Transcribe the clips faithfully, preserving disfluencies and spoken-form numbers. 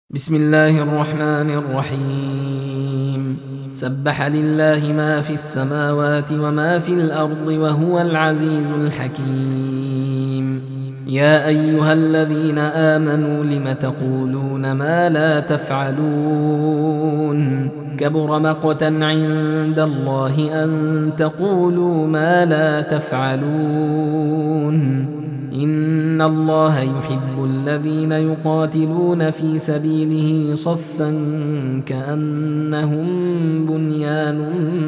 بسم الله الرحمن الرحيم. سبح لله ما في السماوات وما في الأرض وهو العزيز الحكيم. يا أيها الذين آمنوا لم تقولون ما لا تفعلون؟ كبر مقتا عند الله أن تقولوا ما لا تفعلون. إن الله يحب الذين يقاتلون في سبيله صفا كأنهم بنيان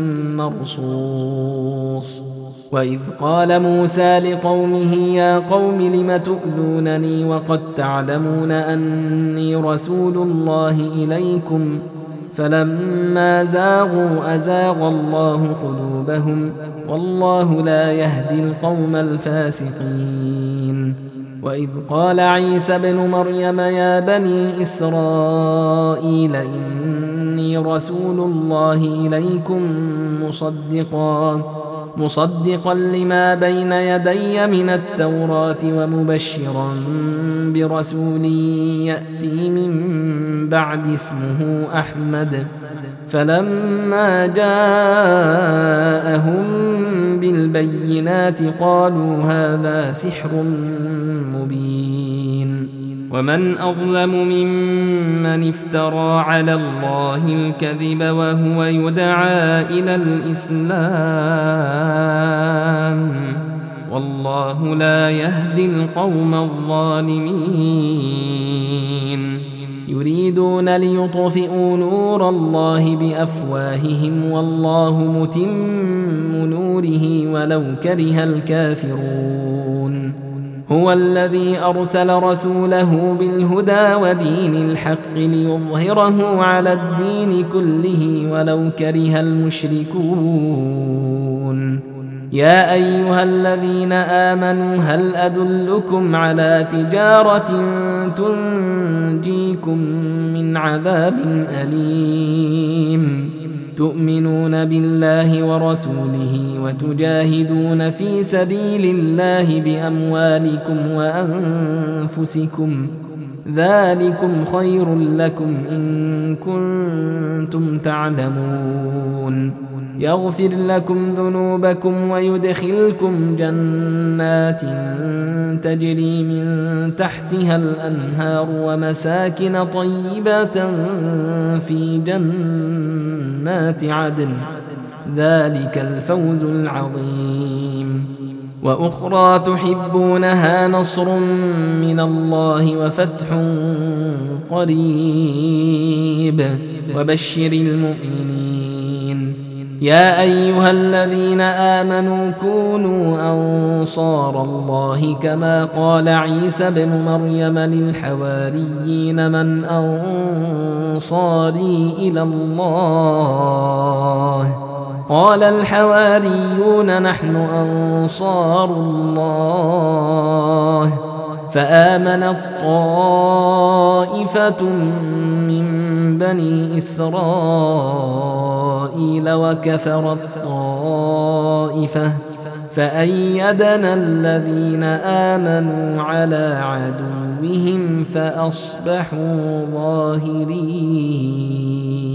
مرصوص. وإذ قال موسى لقومه يا قوم لم تؤذونني وقد تعلمون أني رسول الله إليكم فلما زاغوا أزاغ الله قلوبهم والله لا يهدي القوم الفاسقين. وإذ قال عيسى ابن مريم يا بني إسرائيل إني رسول الله إليكم مصدقا مصدقا لما بين يدي من التوراة ومبشرا برسول يأتي من بعد اسمه أحمد. فلما جاءهم بالبينات قالوا هذا سحر مبين. ومن أظلم ممن افترى على الله الكذب وهو يدعى إلى الإسلام والله لا يهدي القوم الظالمين. يريدون ليطفئوا نور الله بأفواههم والله متم نوره ولو كره الكافرون. هو الذي أرسل رسوله بالهدى ودين الحق ليظهره على الدين كله ولو كره المشركون. يا أيها الذين آمنوا هل أدلكم على تجارة تنجيكم من عذاب أليم تؤمنون بالله ورسوله وتجاهدون في سبيل الله بأموالكم وأنفسكم ذلكم خير لكم إن كنتم تعلمون. يغفر لكم ذنوبكم ويدخلكم جنات تجري من تحتها الأنهار ومساكن طيبة في جنات عدن ذلك الفوز العظيم. وأخرى تحبونها نصر من الله وفتح قريب وبشر المؤمنين. يا أيها الذين آمنوا كونوا أنصار الله كما قال عيسى ابن مريم للحواريين من أنصاري إلى الله قال الحواريون نحن أنصار الله. فآمنت طائفة من بني إسرائيل وكفرت طائفة فأيدنا الذين آمنوا على عدوهم فأصبحوا ظاهرين.